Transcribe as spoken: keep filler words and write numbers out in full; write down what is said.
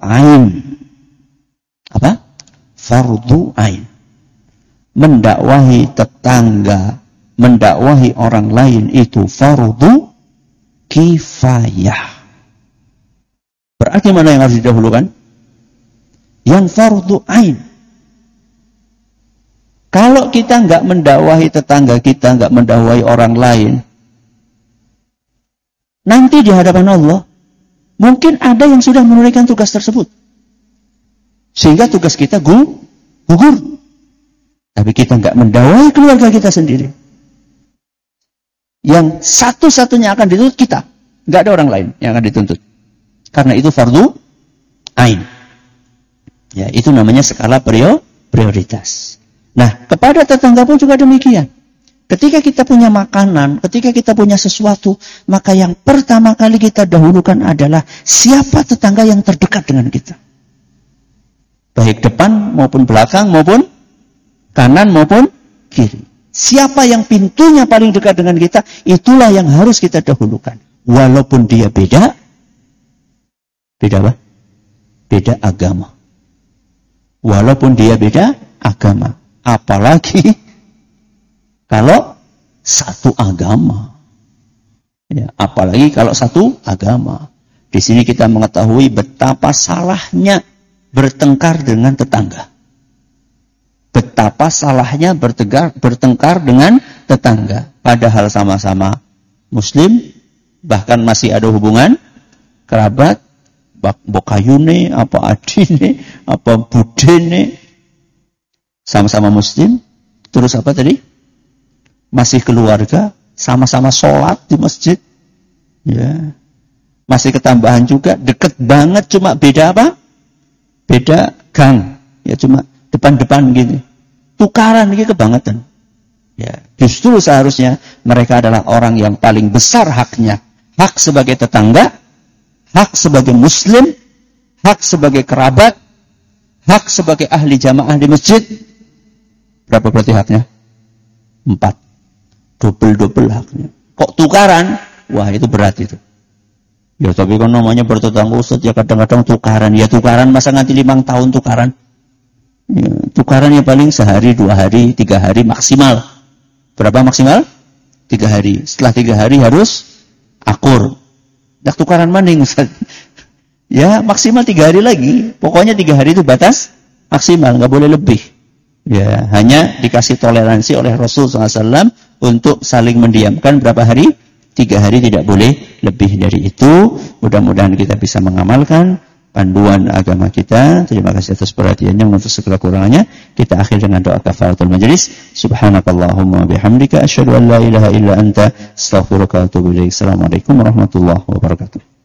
ain. Apa? Fardu ain. Mendakwahi tetangga, mendakwahi orang lain itu fardu kifayah. Berarti mana yang harus didahulukan? Yang fardu ain. Kalau kita nggak mendakwahi tetangga kita, nggak mendakwahi orang lain, nanti di hadapan Allah, mungkin ada yang sudah menunaikan tugas tersebut. Sehingga tugas kita gugur. Tapi kita nggak mendakwahi keluarga kita sendiri. Yang satu-satunya akan dituntut kita. Nggak ada orang lain yang akan dituntut. Karena itu fardu ain. Ya, itu namanya skala prioritas. Nah, kepada tetangga pun juga demikian. Ketika kita punya makanan, ketika kita punya sesuatu, maka yang pertama kali kita dahulukan adalah siapa tetangga yang terdekat dengan kita. Baik depan maupun belakang maupun kanan maupun kiri. Siapa yang pintunya paling dekat dengan kita, itulah yang harus kita dahulukan. Walaupun dia beda, beda apa? Beda agama. Walaupun dia beda agama. Apalagi kalau satu agama. Ya, apalagi kalau satu agama. Di sini kita mengetahui betapa salahnya bertengkar dengan tetangga. Betapa salahnya bertengkar, bertengkar dengan tetangga. Padahal sama-sama Muslim, bahkan masih ada hubungan kerabat, bokayune, apa adine, apa budene, sama-sama Muslim. Terus apa tadi? Masih keluarga, sama-sama sholat di masjid. Ya. Masih ketambahan juga, deket banget, cuma beda apa? Beda gang. Ya cuma depan-depan gini. Tukaran gitu kebangetan. Ya, justru seharusnya mereka adalah orang yang paling besar haknya. Hak sebagai tetangga, hak sebagai muslim, hak sebagai kerabat, hak sebagai ahli jamaah di masjid. Berapa berarti haknya? Empat. Double-double haknya. Kok tukaran? Wah, itu berat itu. Ya, tapi kan namanya bertetangga Ustaz, ya kadang-kadang tukaran. Ya tukaran, masa nanti limang tahun tukaran? Ya, tukaran ya paling sehari, dua hari, tiga hari maksimal. Berapa maksimal? Tiga hari. Setelah tiga hari harus akur. Dak tukaran maning Ustaz. Ya maksimal tiga hari lagi. Pokoknya tiga hari itu batas maksimal, nggak boleh lebih. Ya, hanya dikasih toleransi oleh Rasul shallallahu alaihi wasallam untuk saling mendiamkan berapa hari? Tiga hari, tidak boleh lebih dari itu. Mudah-mudahan kita bisa mengamalkan panduan agama kita. Terima kasih atas perhatiannya. Untuk segala kurangannya kita akhir dengan doa kafaratul majelis. Subhanakallahumma bihamdika asyhadu an la ilaha illa anta astaghfiruka wa atubu ilaik. Assalamualaikum warahmatullahi wabarakatuh.